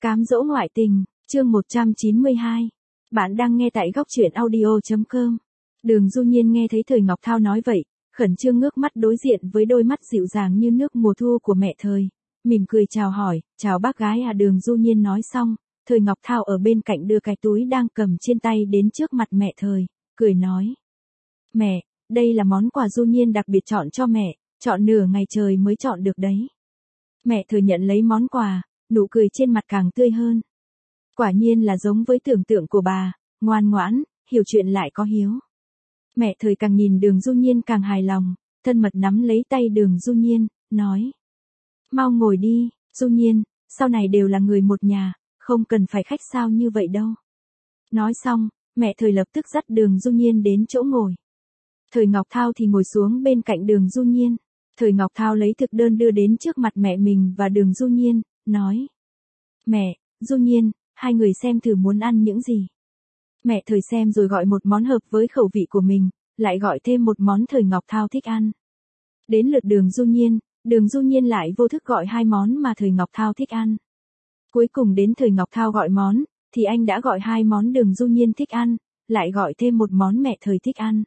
Cám dỗ ngoại tình, chương 192. Bạn đang nghe tại góc truyện audio.com. Đường Du Nhiên nghe thấy Thời Ngọc Thao nói vậy, khẩn trương ngước mắt đối diện với đôi mắt dịu dàng như nước mùa thu của mẹ Thời, mỉm cười chào hỏi, chào bác gái à. Đường Du Nhiên nói xong, Thời Ngọc Thao ở bên cạnh đưa cái túi đang cầm trên tay đến trước mặt mẹ Thời, cười nói. Mẹ, đây là món quà Du Nhiên đặc biệt chọn cho mẹ, chọn nửa ngày trời mới chọn được đấy. Mẹ Thời nhận lấy món quà, nụ cười trên mặt càng tươi hơn. Quả nhiên là giống với tưởng tượng của bà, ngoan ngoãn, hiểu chuyện lại có hiếu. Mẹ Thời càng nhìn Đường Du Nhiên càng hài lòng, thân mật nắm lấy tay Đường Du Nhiên, nói. Mau ngồi đi, Du Nhiên, sau này đều là người một nhà, không cần phải khách sáo như vậy đâu. Nói xong, mẹ Thời lập tức dắt Đường Du Nhiên đến chỗ ngồi. Thời Ngọc Thao thì ngồi xuống bên cạnh Đường Du Nhiên. Thời Ngọc Thao lấy thực đơn đưa đến trước mặt mẹ mình và Đường Du Nhiên, nói. Mẹ, Du Nhiên, hai người xem thử muốn ăn những gì. Mẹ Thời xem rồi gọi một món hợp với khẩu vị của mình, lại gọi thêm một món Thời Ngọc Thao thích ăn. Đến lượt Đường Du Nhiên lại vô thức gọi hai món mà Thời Ngọc Thao thích ăn. Cuối cùng đến Thời Ngọc Thao gọi món, thì anh đã gọi hai món Đường Du Nhiên thích ăn, lại gọi thêm một món mẹ Thời thích ăn.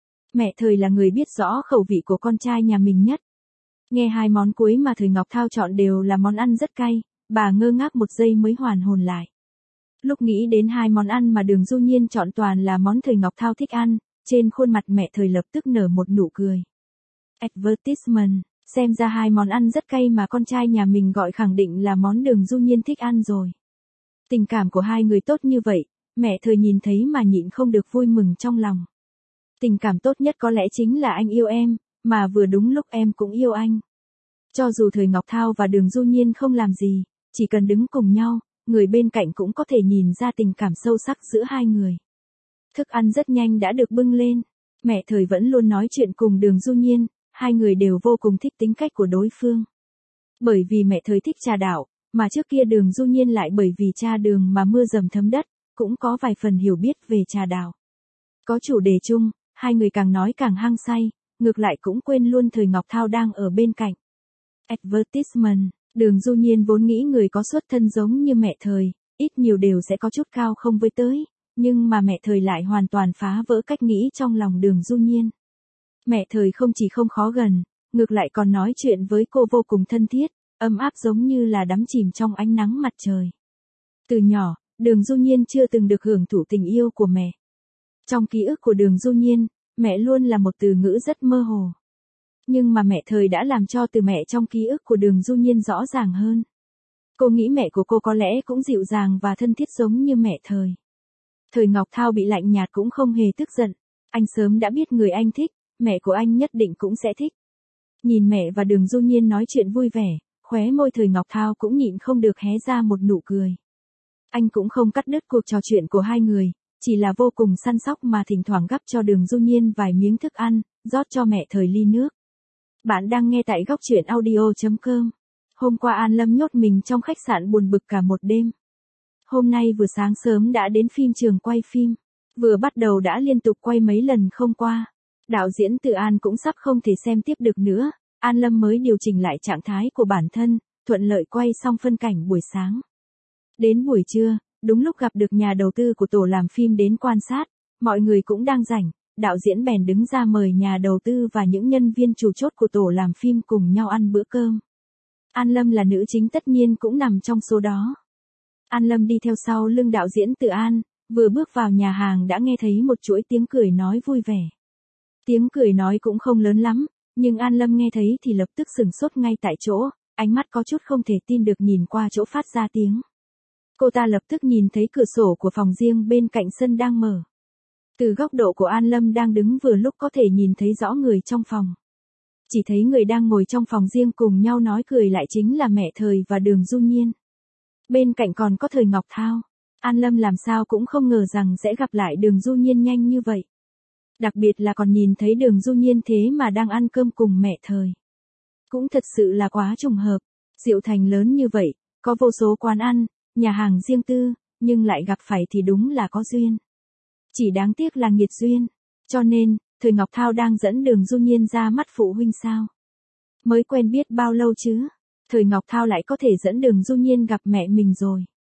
Mẹ Thời là người biết rõ khẩu vị của con trai nhà mình nhất. Nghe hai món cuối mà Thời Ngọc Thao chọn đều là món ăn rất cay, bà ngơ ngác một giây mới hoàn hồn lại. Lúc nghĩ đến hai món ăn mà Đường Du Nhiên chọn toàn là món Thời Ngọc Thao thích ăn, trên khuôn mặt mẹ Thời lập tức nở một nụ cười. Advertisement, xem ra hai món ăn rất cay mà con trai nhà mình gọi khẳng định là món Đường Du Nhiên thích ăn rồi. Tình cảm của hai người tốt như vậy, mẹ Thời nhìn thấy mà nhịn không được vui mừng trong lòng. Tình cảm tốt nhất có lẽ chính là anh yêu em, mà vừa đúng lúc em cũng yêu anh. Cho dù Thời Ngọc Thao và Đường Du Nhiên không làm gì, chỉ cần đứng cùng nhau, người bên cạnh cũng có thể nhìn ra tình cảm sâu sắc giữa hai người. Thức ăn rất nhanh đã được bưng lên. Mẹ Thời vẫn luôn nói chuyện cùng Đường Du Nhiên, hai người đều vô cùng thích tính cách của đối phương. Bởi vì mẹ Thời thích trà đảo, mà trước kia Đường Du Nhiên lại bởi vì cha Đường mà mưa dầm thấm đất, cũng có vài phần hiểu biết về trà đảo. Có chủ đề chung, hai người càng nói càng hăng say, ngược lại cũng quên luôn Thời Ngọc Thao đang ở bên cạnh. Advertisement, Đường Du Nhiên vốn nghĩ người có xuất thân giống như mẹ Thời, ít nhiều đều sẽ có chút cao không với tới, nhưng mà mẹ Thời lại hoàn toàn phá vỡ cách nghĩ trong lòng Đường Du Nhiên. Mẹ Thời không chỉ không khó gần, ngược lại còn nói chuyện với cô vô cùng thân thiết, ấm áp giống như là đắm chìm trong ánh nắng mặt trời. Từ nhỏ, Đường Du Nhiên chưa từng được hưởng thụ tình yêu của mẹ. Trong ký ức của Đường Du Nhiên, mẹ luôn là một từ ngữ rất mơ hồ. Nhưng mà mẹ Thời đã làm cho từ mẹ trong ký ức của Đường Du Nhiên rõ ràng hơn. Cô nghĩ mẹ của cô có lẽ cũng dịu dàng và thân thiết giống như mẹ Thời. Thời Ngọc Thao bị lạnh nhạt cũng không hề tức giận. Anh sớm đã biết người anh thích, mẹ của anh nhất định cũng sẽ thích. Nhìn mẹ và Đường Du Nhiên nói chuyện vui vẻ, khóe môi Thời Ngọc Thao cũng nhịn không được hé ra một nụ cười. Anh cũng không cắt đứt cuộc trò chuyện của hai người, chỉ là vô cùng săn sóc mà thỉnh thoảng gắp cho Đường Du Nhiên vài miếng thức ăn, rót cho mẹ Thời ly nước. Bạn đang nghe tại góc truyện audio.com. Hôm qua An Lâm nhốt mình trong khách sạn buồn bực cả một đêm. Hôm nay vừa sáng sớm đã đến phim trường quay phim. Vừa bắt đầu đã liên tục quay mấy lần không qua. Đạo diễn Từ An cũng sắp không thể xem tiếp được nữa. An Lâm mới điều chỉnh lại trạng thái của bản thân, thuận lợi quay xong phân cảnh buổi sáng. Đến buổi trưa, đúng lúc gặp được nhà đầu tư của tổ làm phim đến quan sát, mọi người cũng đang rảnh. Đạo diễn bèn đứng ra mời nhà đầu tư và những nhân viên chủ chốt của tổ làm phim cùng nhau ăn bữa cơm. An Lâm là nữ chính tất nhiên cũng nằm trong số đó. An Lâm đi theo sau lưng đạo diễn Từ An, vừa bước vào nhà hàng đã nghe thấy một chuỗi tiếng cười nói vui vẻ. Tiếng cười nói cũng không lớn lắm, nhưng An Lâm nghe thấy thì lập tức sửng sốt ngay tại chỗ, ánh mắt có chút không thể tin được nhìn qua chỗ phát ra tiếng. Cô ta lập tức nhìn thấy cửa sổ của phòng riêng bên cạnh sân đang mở. Từ góc độ của An Lâm đang đứng vừa lúc có thể nhìn thấy rõ người trong phòng. Chỉ thấy người đang ngồi trong phòng riêng cùng nhau nói cười lại chính là mẹ Thời và Đường Du Nhiên. Bên cạnh còn có Thời Ngọc Thao. An Lâm làm sao cũng không ngờ rằng sẽ gặp lại Đường Du Nhiên nhanh như vậy. Đặc biệt là còn nhìn thấy Đường Du Nhiên thế mà đang ăn cơm cùng mẹ Thời. Cũng thật sự là quá trùng hợp. Diệu Thành lớn như vậy, có vô số quán ăn, nhà hàng riêng tư, nhưng lại gặp phải thì đúng là có duyên. Chỉ đáng tiếc là nghiệt duyên. Cho nên, Thời Ngọc Thao đang dẫn Đường Du Nhiên ra mắt phụ huynh sao? Mới quen biết bao lâu chứ? Thời Ngọc Thao lại có thể dẫn Đường Du Nhiên gặp mẹ mình rồi.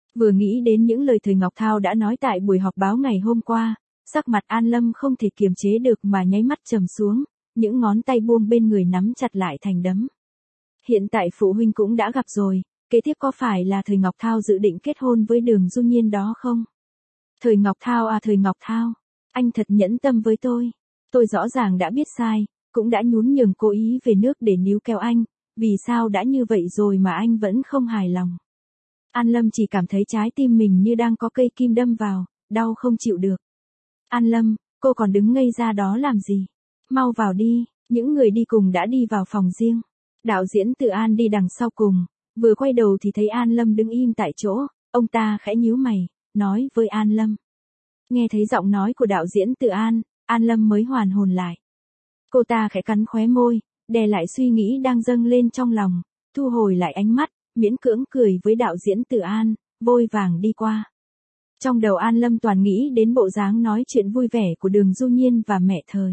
Vừa nghĩ đến những lời Thời Ngọc Thao đã nói tại buổi họp báo ngày hôm qua, sắc mặt An Lâm không thể kiềm chế được mà nháy mắt trầm xuống, những ngón tay buông bên người nắm chặt lại thành đấm. Hiện tại phụ huynh cũng đã gặp rồi, kế tiếp có phải là Thời Ngọc Thao dự định kết hôn với Đường Du Nhiên đó không? Thời Ngọc Thao à, Thời Ngọc Thao, anh thật nhẫn tâm với tôi. Tôi rõ ràng đã biết sai, cũng đã nhún nhường cố ý về nước để níu kéo anh, vì sao đã như vậy rồi mà anh vẫn không hài lòng. An Lâm chỉ cảm thấy trái tim mình như đang có cây kim đâm vào, đau không chịu được. An Lâm, cô còn đứng ngây ra đó làm gì? Mau vào đi, những người đi cùng đã đi vào phòng riêng. Đạo diễn Từ An đi đằng sau cùng, vừa quay đầu thì thấy An Lâm đứng im tại chỗ, ông ta khẽ nhíu mày, nói với An Lâm. Nghe thấy giọng nói của đạo diễn Từ An, An Lâm mới hoàn hồn lại. Cô ta khẽ cắn khóe môi, đè lại suy nghĩ đang dâng lên trong lòng, thu hồi lại ánh mắt, miễn cưỡng cười với đạo diễn Từ An, vội vàng đi qua. Trong đầu An Lâm toàn nghĩ đến bộ dáng nói chuyện vui vẻ của Đường Du Nhiên và mẹ Thời.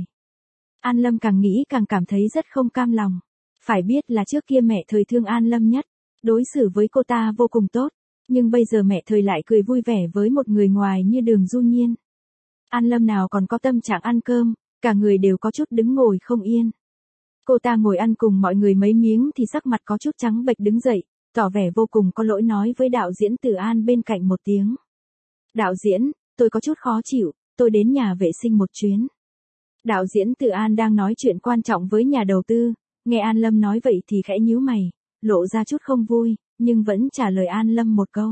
An Lâm càng nghĩ càng cảm thấy rất không cam lòng. Phải biết là trước kia mẹ Thời thương An Lâm nhất, đối xử với cô ta vô cùng tốt, nhưng bây giờ mẹ Thời lại cười vui vẻ với một người ngoài như Đường Du Nhiên. An Lâm nào còn có tâm trạng ăn cơm, cả người đều có chút đứng ngồi không yên. Cô ta ngồi ăn cùng mọi người mấy miếng thì sắc mặt có chút trắng bệch đứng dậy, tỏ vẻ vô cùng có lỗi nói với đạo diễn Từ An bên cạnh một tiếng. Đạo diễn, tôi có chút khó chịu, tôi đến nhà vệ sinh một chuyến. Đạo diễn Từ An đang nói chuyện quan trọng với nhà đầu tư, nghe An Lâm nói vậy thì khẽ nhíu mày, lộ ra chút không vui, nhưng vẫn trả lời An Lâm một câu.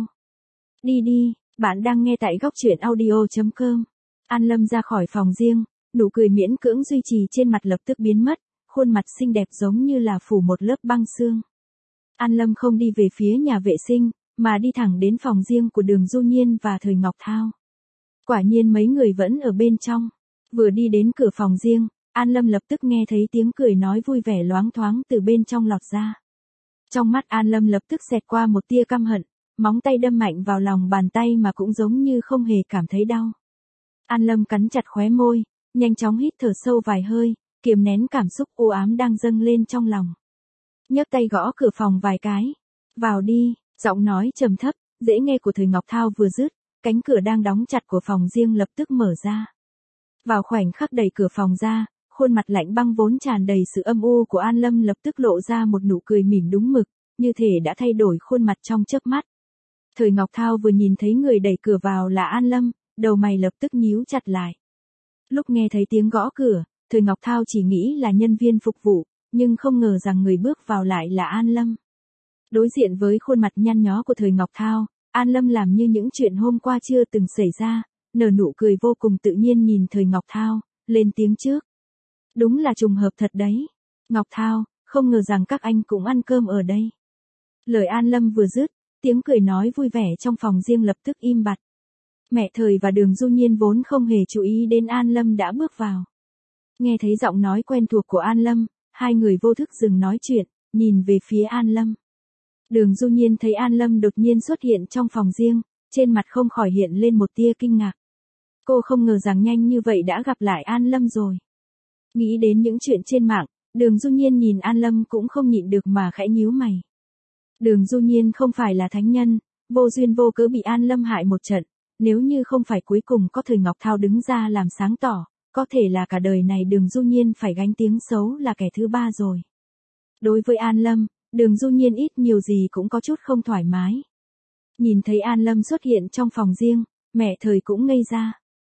Đi đi, bạn đang nghe tại góc truyện audio.com. An Lâm ra khỏi phòng riêng, nụ cười miễn cưỡng duy trì trên mặt lập tức biến mất, khuôn mặt xinh đẹp giống như là phủ một lớp băng sương. An Lâm không đi về phía nhà vệ sinh, mà đi thẳng đến phòng riêng của Đường Du Nhiên và Thời Ngọc Thao. Quả nhiên mấy người vẫn ở bên trong. Vừa đi đến cửa phòng riêng, An Lâm lập tức nghe thấy tiếng cười nói vui vẻ loáng thoáng từ bên trong lọt ra. Trong mắt An Lâm lập tức xẹt qua một tia căm hận, móng tay đâm mạnh vào lòng bàn tay mà cũng giống như không hề cảm thấy đau. An Lâm cắn chặt khóe môi, nhanh chóng hít thở sâu vài hơi, kiềm nén cảm xúc u ám đang dâng lên trong lòng. Nhấc tay gõ cửa phòng vài cái. Vào đi, giọng nói trầm thấp, dễ nghe của Thời Ngọc Thao vừa dứt, cánh cửa đang đóng chặt của phòng riêng lập tức mở ra. Vào khoảnh khắc đẩy cửa phòng ra, khuôn mặt lạnh băng vốn tràn đầy sự âm u của An Lâm lập tức lộ ra một nụ cười mỉm đúng mực, như thể đã thay đổi khuôn mặt trong chớp mắt. Thời Ngọc Thao vừa nhìn thấy người đẩy cửa vào là An Lâm, đầu mày lập tức nhíu chặt lại. Lúc nghe thấy tiếng gõ cửa, Thời Ngọc Thao chỉ nghĩ là nhân viên phục vụ, nhưng không ngờ rằng người bước vào lại là An Lâm. Đối diện với khuôn mặt nhăn nhó của Thời Ngọc Thao, An Lâm làm như những chuyện hôm qua chưa từng xảy ra, nở nụ cười vô cùng tự nhiên nhìn Thời Ngọc Thao, lên tiếng trước. Đúng là trùng hợp thật đấy. Ngọc Thao, không ngờ rằng các anh cũng ăn cơm ở đây. Lời An Lâm vừa dứt, tiếng cười nói vui vẻ trong phòng riêng lập tức im bặt. Mẹ Thời và Đường Du Nhiên vốn không hề chú ý đến An Lâm đã bước vào. Nghe thấy giọng nói quen thuộc của An Lâm, hai người vô thức dừng nói chuyện, nhìn về phía An Lâm. Đường Du Nhiên thấy An Lâm đột nhiên xuất hiện trong phòng riêng, trên mặt không khỏi hiện lên một tia kinh ngạc. Cô không ngờ rằng nhanh như vậy đã gặp lại An Lâm rồi. Nghĩ đến những chuyện trên mạng, Đường Du Nhiên nhìn An Lâm cũng không nhịn được mà khẽ nhíu mày. Đường Du Nhiên không phải là thánh nhân, vô duyên vô cớ bị An Lâm hại một trận, nếu như không phải cuối cùng có Thời Ngọc Thao đứng ra làm sáng tỏ, có thể là cả đời này Đường Du Nhiên phải gánh tiếng xấu là kẻ thứ ba rồi. Đối với An Lâm, Đường Du Nhiên ít nhiều gì cũng có chút không thoải mái. Nhìn thấy An Lâm xuất hiện trong phòng riêng, mẹ Thời cũng ngây ra.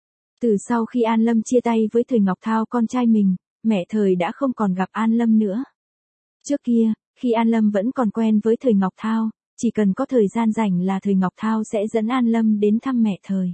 Từ sau khi An Lâm chia tay với Thời Ngọc Thao con trai mình, mẹ Thời đã không còn gặp An Lâm nữa. Trước kia, khi An Lâm vẫn còn quen với Thời Ngọc Thao, chỉ cần có thời gian rảnh là Thời Ngọc Thao sẽ dẫn An Lâm đến thăm mẹ Thời.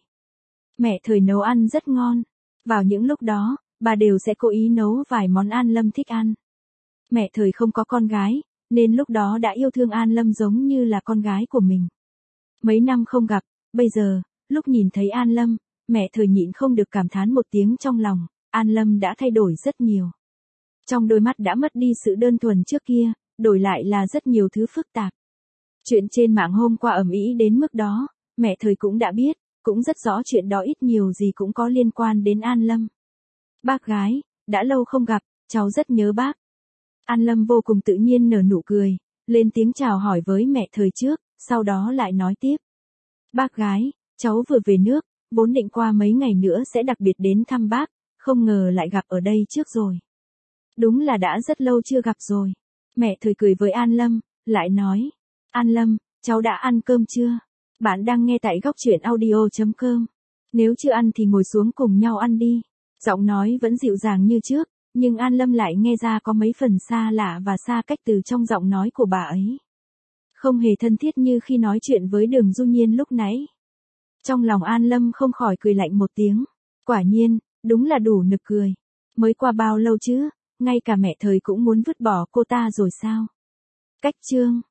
Mẹ Thời nấu ăn rất ngon. Vào những lúc đó, bà đều sẽ cố ý nấu vài món An Lâm thích ăn. Mẹ Thời không có con gái, nên lúc đó đã yêu thương An Lâm giống như là con gái của mình. Mấy năm không gặp, bây giờ, lúc nhìn thấy An Lâm, mẹ Thời nhịn không được cảm thán một tiếng trong lòng, An Lâm đã thay đổi rất nhiều. Trong đôi mắt đã mất đi sự đơn thuần trước kia, đổi lại là rất nhiều thứ phức tạp. Chuyện trên mạng hôm qua ầm ĩ đến mức đó, mẹ Thời cũng đã biết, cũng rất rõ chuyện đó ít nhiều gì cũng có liên quan đến An Lâm. Bác gái, đã lâu không gặp, cháu rất nhớ bác. An Lâm vô cùng tự nhiên nở nụ cười, lên tiếng chào hỏi với mẹ Thời trước, sau đó lại nói tiếp. Bác gái, cháu vừa về nước, vốn định qua mấy ngày nữa sẽ đặc biệt đến thăm bác, không ngờ lại gặp ở đây trước rồi. Đúng là đã rất lâu chưa gặp rồi. Mẹ Thời cười với An Lâm, lại nói. An Lâm, cháu đã ăn cơm chưa? Bạn đang nghe tại góc truyện audio.com. Nếu chưa ăn thì ngồi xuống cùng nhau ăn đi. Giọng nói vẫn dịu dàng như trước, nhưng An Lâm lại nghe ra có mấy phần xa lạ và xa cách từ trong giọng nói của bà ấy. Không hề thân thiết như khi nói chuyện với Đường Du Nhiên lúc nãy. Trong lòng An Lâm không khỏi cười lạnh một tiếng. Quả nhiên, đúng là đủ nực cười. Mới qua bao lâu chứ, ngay cả mẹ Thời cũng muốn vứt bỏ cô ta rồi sao? Cách chương